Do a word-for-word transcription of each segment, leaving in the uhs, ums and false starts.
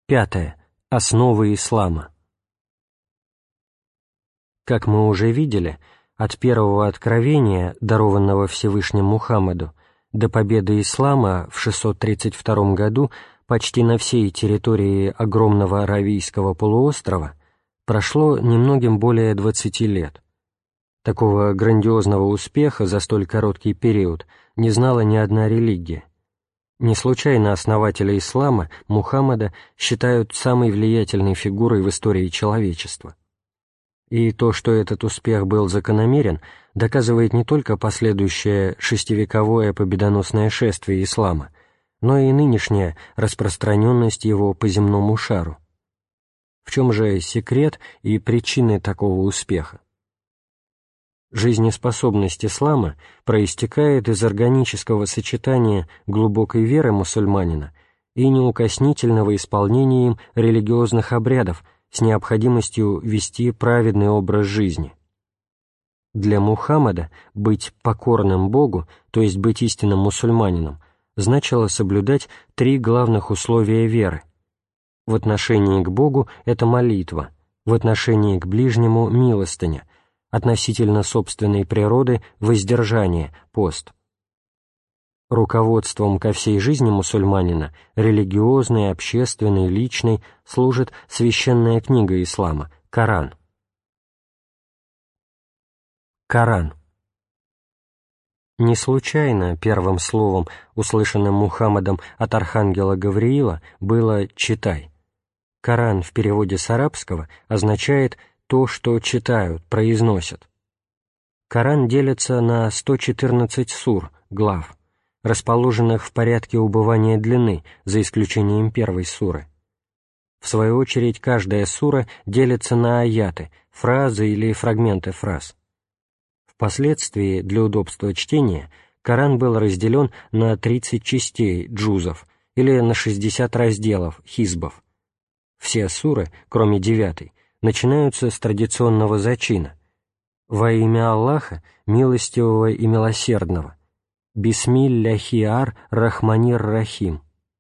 Пятое. Основы ислама. Как мы уже видели, от первого откровения, дарованного Всевышним Мухаммаду, до победы ислама в шестьсот тридцать втором году почти на всей территории огромного Аравийского полуострова прошло немногим более двадцати лет. Такого грандиозного успеха за столь короткий период не знала ни одна религия. Не случайно основателя ислама, Мухаммада, считают самой влиятельной фигурой в истории человечества. И то, что этот успех был закономерен, доказывает не только последующее шестивековое победоносное шествие ислама, но и нынешняя распространенность его по земному шару. В чем же секрет и причины такого успеха? Жизнеспособность ислама проистекает из органического сочетания глубокой веры мусульманина и неукоснительного исполнения им религиозных обрядов с необходимостью вести праведный образ жизни. Для Мухаммада быть покорным Богу, то есть быть истинным мусульманином, значило соблюдать три главных условия веры. В отношении к Богу — это молитва, в отношении к ближнему — милостыня, относительно собственной природы — воздержание, пост. Руководством ко всей жизни мусульманина, религиозной, общественной, личной, служит священная книга ислама — Коран. Коран. Не случайно первым словом, услышанным Мухаммадом от архангела Гавриила, было «читай». Коран в переводе с арабского означает «то, что читают, произносят». Коран делится на сто четырнадцать сур, глав, расположенных в порядке убывания длины, за исключением первой суры. В свою очередь, каждая сура делится на аяты, фразы или фрагменты фраз. Впоследствии, для удобства чтения, Коран был разделен на тридцать частей, джузов, или на шестьдесят разделов, хизбов. Все суры, кроме девятой, начинаются с традиционного зачина: «Во имя Аллаха, милостивого и милосердного, Бисмилляхи ар Рахманир Рахим».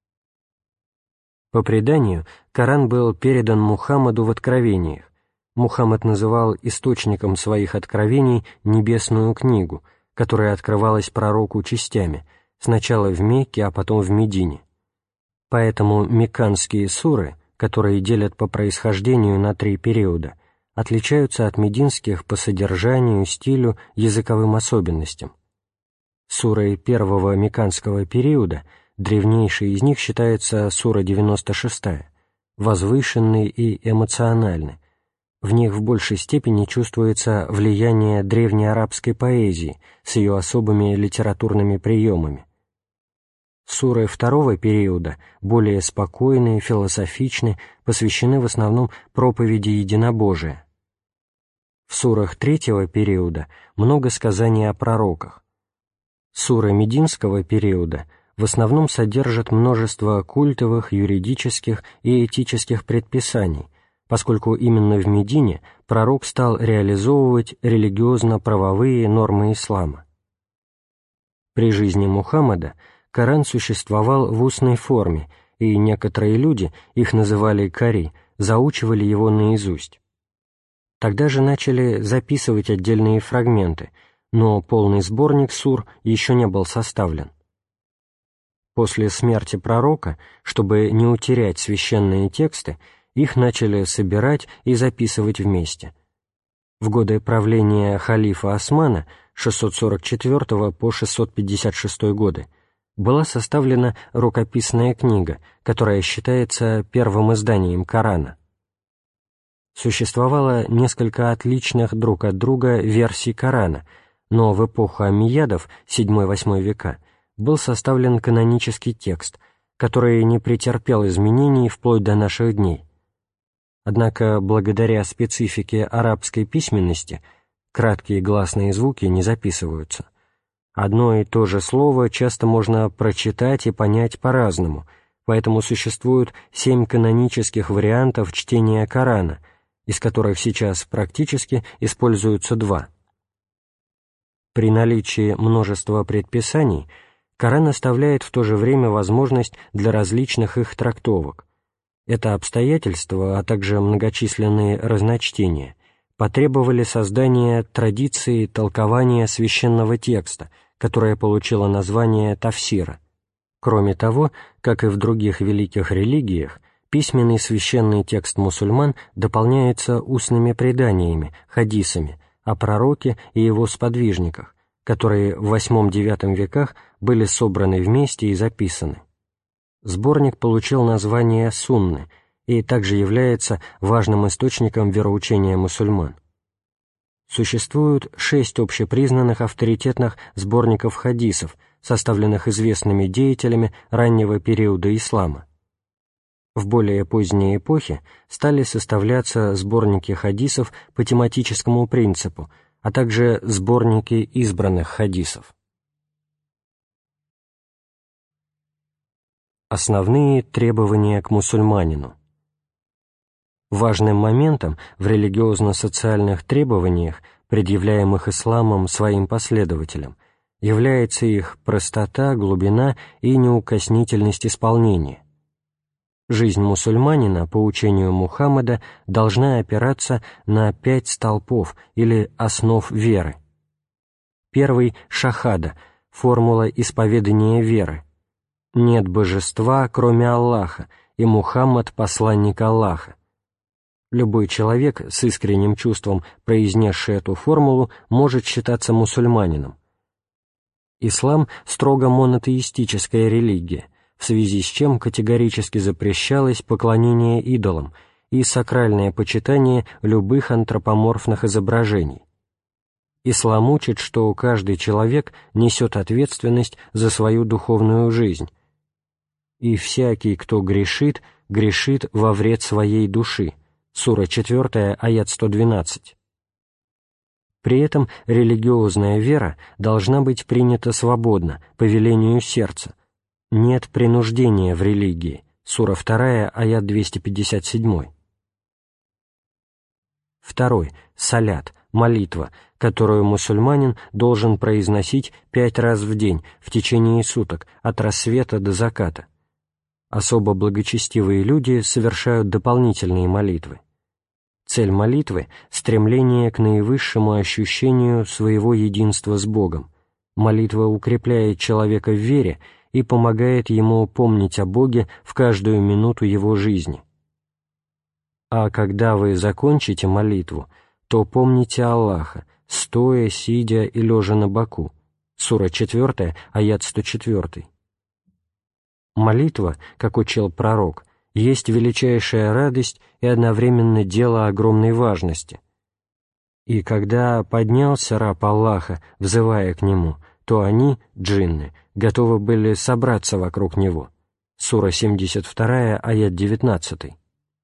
По преданию, Коран был передан Мухаммаду в откровениях. Мухаммад называл источником своих откровений небесную книгу, которая открывалась пророку частями, сначала в Мекке, а потом в Медине. Поэтому мекканские суры, которые делят по происхождению на три периода, отличаются от мединских по содержанию, стилю, языковым особенностям. Сурой первого мекканского периода, древнейшей из них считается сура девяносто шестая, возвышенной и эмоциональной. В них в большей степени чувствуется влияние древнеарабской поэзии с ее особыми литературными приемами. Суры второго периода, более спокойные, философичны, посвящены в основном проповеди единобожия. В сурах третьего периода много сказаний о пророках. Суры мединского периода в основном содержат множество культовых, юридических и этических предписаний, поскольку именно в Медине пророк стал реализовывать религиозно-правовые нормы ислама. При жизни Мухаммада Коран существовал в устной форме, и некоторые люди, их называли кари, заучивали его наизусть. Тогда же начали записывать отдельные фрагменты, но полный сборник сур еще не был составлен. После смерти пророка, чтобы не утерять священные тексты, их начали собирать и записывать вместе. В годы правления халифа Османа с шестьсот сорок четвёртого по шестьсот пятьдесят шестой годы была составлена рукописная книга, которая считается первым изданием Корана. Существовало несколько отличных друг от друга версий Корана, но в эпоху омейядов, седьмой-восьмой века, был составлен канонический текст, который не претерпел изменений вплоть до наших дней. Однако, благодаря специфике арабской письменности, краткие гласные звуки не записываются. Одно и то же слово часто можно прочитать и понять по-разному, поэтому существует семь канонических вариантов чтения Корана, из которых сейчас практически используются два. При наличии множества предписаний Коран оставляет в то же время возможность для различных их трактовок. Это обстоятельство, а также многочисленные разночтения потребовали создания традиции толкования священного текста, которая получила название тафсира. Кроме того, как и в других великих религиях, письменный священный текст мусульман дополняется устными преданиями, хадисами, о пророке и его сподвижниках, которые в восьмом-девятом веках были собраны вместе и записаны. Сборник получил название «Сунны» и также является важным источником вероучения мусульман. Существуют шесть общепризнанных авторитетных сборников хадисов, составленных известными деятелями раннего периода ислама. В более поздние эпохи стали составляться сборники хадисов по тематическому принципу, а также сборники избранных хадисов. Основные требования к мусульманину. Важным моментом в религиозно-социальных требованиях, предъявляемых исламом своим последователям, является их простота, глубина и неукоснительность исполнения. Жизнь мусульманина, по учению Мухаммада, должна опираться на пять столпов или основ веры. Первый — шахада, формула исповедания веры. Нет божества, кроме Аллаха, и Мухаммад — посланник Аллаха. Любой человек с искренним чувством, произнесший эту формулу, может считаться мусульманином. Ислам — строго монотеистическая религия, в связи с чем категорически запрещалось поклонение идолам и сакральное почитание любых антропоморфных изображений. Ислам учит, что каждый человек несет ответственность за свою духовную жизнь, и всякий, кто грешит, грешит во вред своей души. Сура четвёртая, аят сто двенадцать. При этом религиозная вера должна быть принята свободно, по велению сердца. Нет принуждения в религии. Сура вторая, аят двести пятьдесят семь. Второй. Салят, молитва, которую мусульманин должен произносить пять раз в день в течение суток, от рассвета до заката. Особо благочестивые люди совершают дополнительные молитвы. Цель молитвы — стремление к наивысшему ощущению своего единства с Богом. Молитва укрепляет человека в вере и помогает ему помнить о Боге в каждую минуту его жизни. А когда вы закончите молитву, то помните Аллаха, стоя, сидя и лежа на боку. Сура четвёртая, аят сто четвёртый. Молитва, как учил пророк, есть величайшая радость и одновременно дело огромной важности. И когда поднялся раб Аллаха, взывая к нему, то они, джинны, готовы были собраться вокруг него. Сура семьдесят вторая, аят девятнадцатый.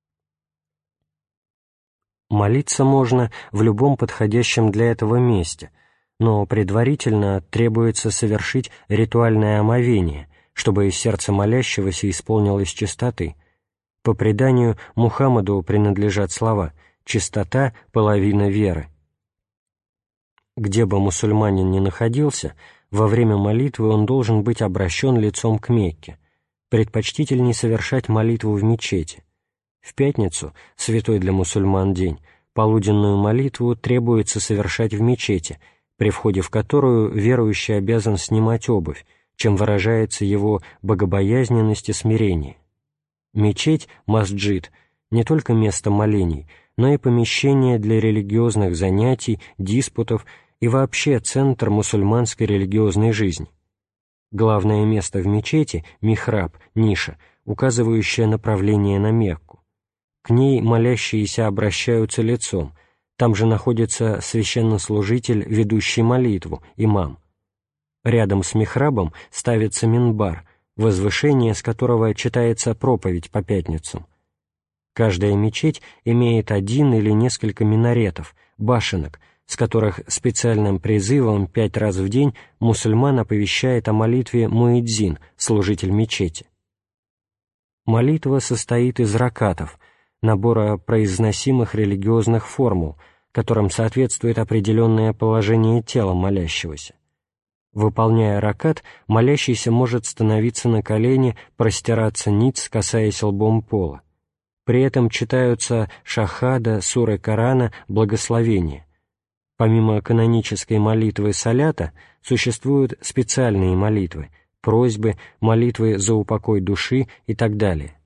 Молиться можно в любом подходящем для этого месте, но предварительно требуется совершить ритуальное омовение, чтобы сердце молящегося исполнилось чистоты. По преданию, Мухаммаду принадлежат слова «чистота — половина веры». Где бы мусульманин ни находился, во время молитвы он должен быть обращен лицом к Мекке. Предпочтительней совершать молитву в мечети. В пятницу, святой для мусульман день, полуденную молитву требуется совершать в мечети, при входе в которую верующий обязан снимать обувь, чем выражается его богобоязненность и смирение. Мечеть, масджид, не только место молений, но и помещение для религиозных занятий, диспутов и вообще центр мусульманской религиозной жизни. Главное место в мечети — михраб, ниша, указывающая направление на Мекку. К ней молящиеся обращаются лицом, там же находится священнослужитель, ведущий молитву, имам. Рядом с михрабом ставится минбар, возвышение, с которого читается проповедь по пятницам. Каждая мечеть имеет один или несколько минаретов, башенок, с которых специальным призывом пять раз в день мусульман оповещает о молитве муэдзин, служитель мечети. Молитва состоит из ракатов, набора произносимых религиозных формул, которым соответствует определенное положение тела молящегося. Выполняя ракат, молящийся может становиться на колени, простираться ниц, касаясь лбом пола. При этом читаются шахада, суры Корана, благословения. Помимо канонической молитвы салята существуют специальные молитвы, просьбы, молитвы за упокой души и так далее.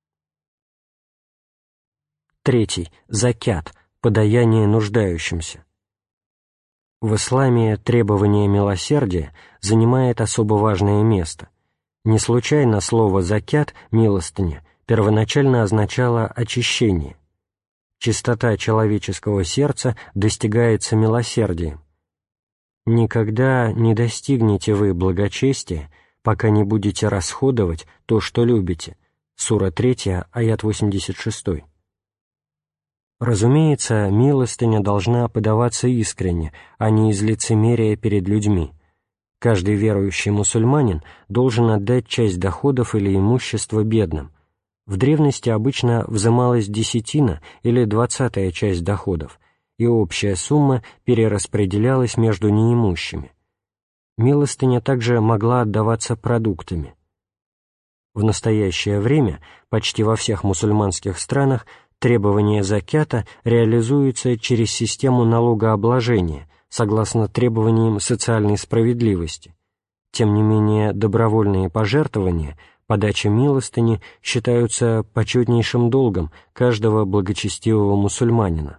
Третий. Закят. Подаяние нуждающимся. В исламе требование милосердия занимает особо важное место. Не случайно слово «закят» — милостыня — первоначально означало очищение. Чистота человеческого сердца достигается милосердием. «Никогда не достигнете вы благочестия, пока не будете расходовать то, что любите» сура третья, аят восемьдесят шесть. Разумеется, милостыня должна подаваться искренне, а не из лицемерия перед людьми. Каждый верующий мусульманин должен отдать часть доходов или имущества бедным. В древности обычно взималась десятина или двадцатая часть доходов, и общая сумма перераспределялась между неимущими. Милостыня также могла отдаваться продуктами. В настоящее время почти во всех мусульманских странах требование закята реализуется через систему налогообложения, согласно требованиям социальной справедливости. Тем не менее, добровольные пожертвования, подача милостыни считаются почетнейшим долгом каждого благочестивого мусульманина.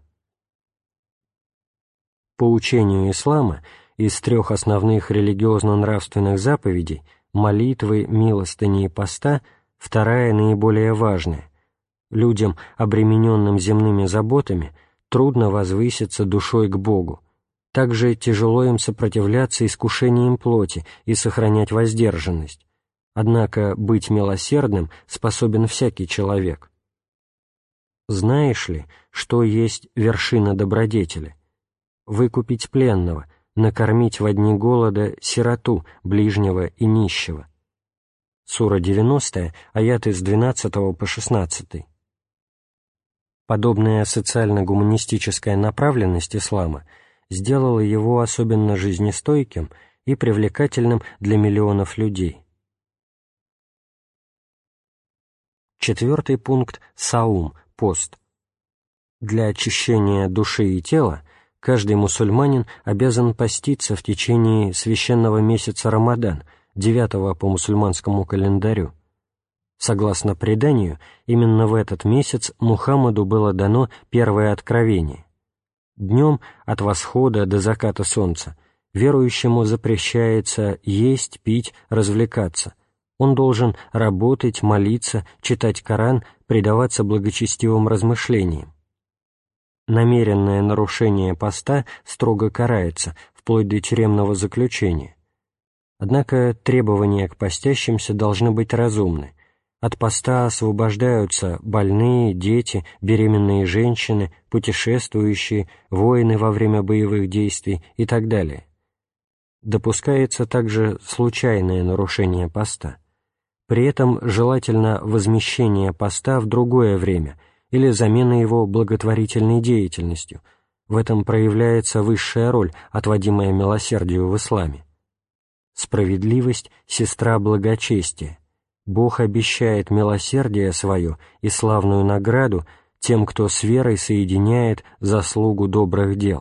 По учению ислама из трех основных религиозно-нравственных заповедей – молитвы, милостыни и поста – вторая наиболее важная. Людям, обремененным земными заботами, трудно возвыситься душой к Богу. Также тяжело им сопротивляться искушениям плоти и сохранять воздержанность. Однако быть милосердным способен всякий человек. Знаешь ли, что есть вершина добродетели? Выкупить пленного, накормить во дни голода сироту, ближнего и нищего. Сура девяностая, аяты с двенадцатого по шестнадцатый. Подобная социально-гуманистическая направленность ислама сделала его особенно жизнестойким и привлекательным для миллионов людей. Четвертый пункт – саум, пост. Для очищения души и тела каждый мусульманин обязан поститься в течение священного месяца Рамадан, девятого по мусульманскому календарю. Согласно преданию, именно в этот месяц Мухаммаду было дано первое откровение. Днем от восхода до заката солнца верующему запрещается есть, пить, развлекаться. Он должен работать, молиться, читать Коран, предаваться благочестивым размышлениям. Намеренное нарушение поста строго карается, вплоть до тюремного заключения. Однако требования к постящимся должны быть разумны. От поста освобождаются больные, дети, беременные женщины, путешествующие, воины во время боевых действий и так далее. Допускается также случайное нарушение поста. При этом желательно возмещение поста в другое время или замена его благотворительной деятельностью. В этом проявляется высшая роль, отводимая милосердию в исламе. Справедливость — сестра благочестия. Бог обещает милосердие свое и славную награду тем, кто с верой соединяет заслугу добрых дел.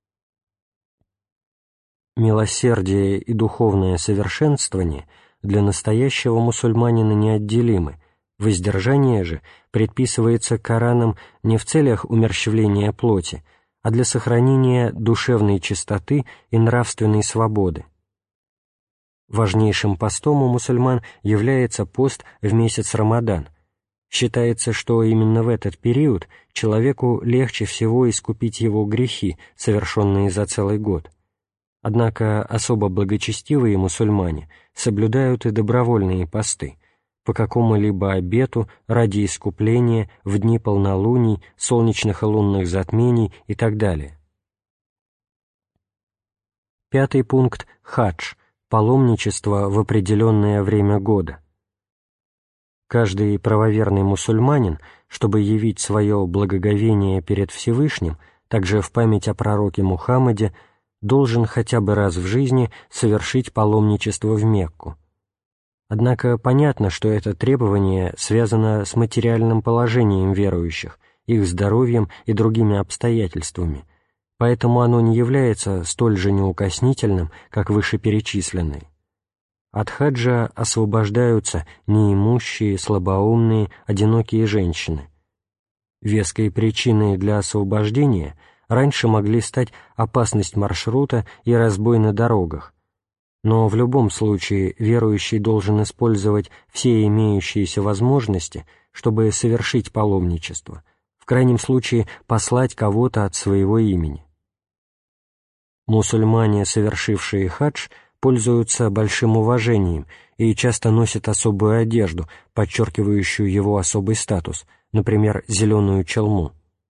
Милосердие и духовное совершенствование для настоящего мусульманина неотделимы, воздержание же предписывается Кораном не в целях умерщвления плоти, а для сохранения душевной чистоты и нравственной свободы. Важнейшим постом у мусульман является пост в месяц Рамадан. Считается, что именно в этот период человеку легче всего искупить его грехи, совершенные за целый год. Однако особо благочестивые мусульмане соблюдают и добровольные посты, по какому-либо обету, ради искупления, в дни полнолуний, солнечных и лунных затмений и так далее. Пятый пункт – хадж. Паломничество в определенное время года. Каждый правоверный мусульманин, чтобы явить свое благоговение перед Всевышним, также в память о пророке Мухаммаде, должен хотя бы раз в жизни совершить паломничество в Мекку. Однако понятно, что это требование связано с материальным положением верующих, их здоровьем и другими обстоятельствами, поэтому оно не является столь же неукоснительным, как вышеперечисленные. От хаджа освобождаются неимущие, слабоумные, одинокие женщины. Веской причиной для освобождения раньше могли стать опасность маршрута и разбой на дорогах, но в любом случае верующий должен использовать все имеющиеся возможности, чтобы совершить паломничество, в крайнем случае послать кого-то от своего имени. Мусульмане, совершившие хадж, пользуются большим уважением и часто носят особую одежду, подчеркивающую его особый статус, например, зеленую челму.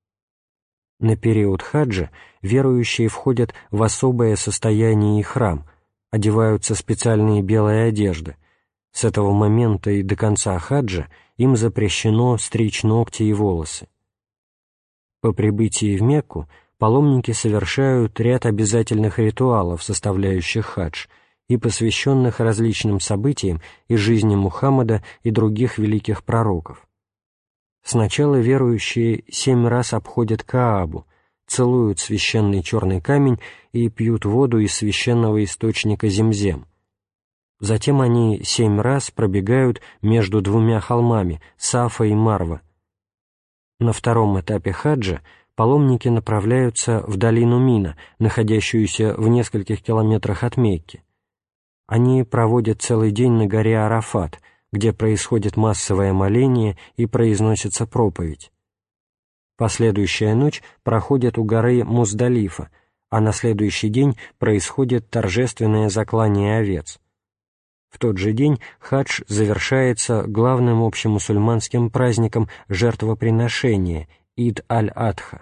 На период хаджа верующие входят в особое состояние ихрам, одеваются специальные белые одежды. С этого момента и до конца хаджа им запрещено стричь ногти и волосы. По прибытии в Мекку паломники совершают ряд обязательных ритуалов, составляющих хадж, и посвященных различным событиям из жизни Мухаммада и других великих пророков. Сначала верующие семь раз обходят Каабу, целуют священный черный камень и пьют воду из священного источника Земзем. Затем они семь раз пробегают между двумя холмами Сафа и Марва. На втором этапе хаджа паломники направляются в долину Мина, находящуюся в нескольких километрах от Мекки. Они проводят целый день на горе Арафат, где происходит массовое моление и произносится проповедь. Последующая ночь проходит у горы Муздалифа, а на следующий день происходит торжественное заклание овец. В тот же день хадж завершается главным общемусульманским праздником жертвоприношения – Ид-аль-Адха.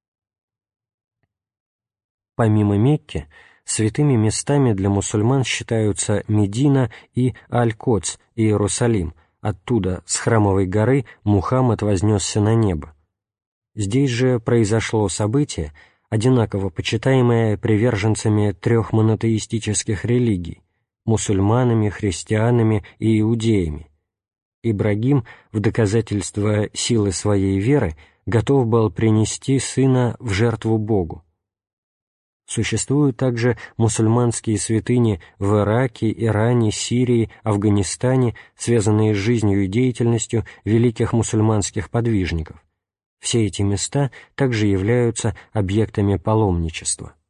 Помимо Мекки, святыми местами для мусульман считаются Медина и Аль-Коц, Иерусалим. Оттуда, с храмовой горы, Мухаммад вознесся на небо. Здесь же произошло событие, одинаково почитаемое приверженцами трех монотеистических религий – мусульманами, христианами и иудеями. Ибрагим, в доказательство силы своей веры, готов был принести сына в жертву Богу. Существуют также мусульманские святыни в Ираке, Иране, Сирии, Афганистане, связанные с жизнью и деятельностью великих мусульманских подвижников. Все эти места также являются объектами паломничества.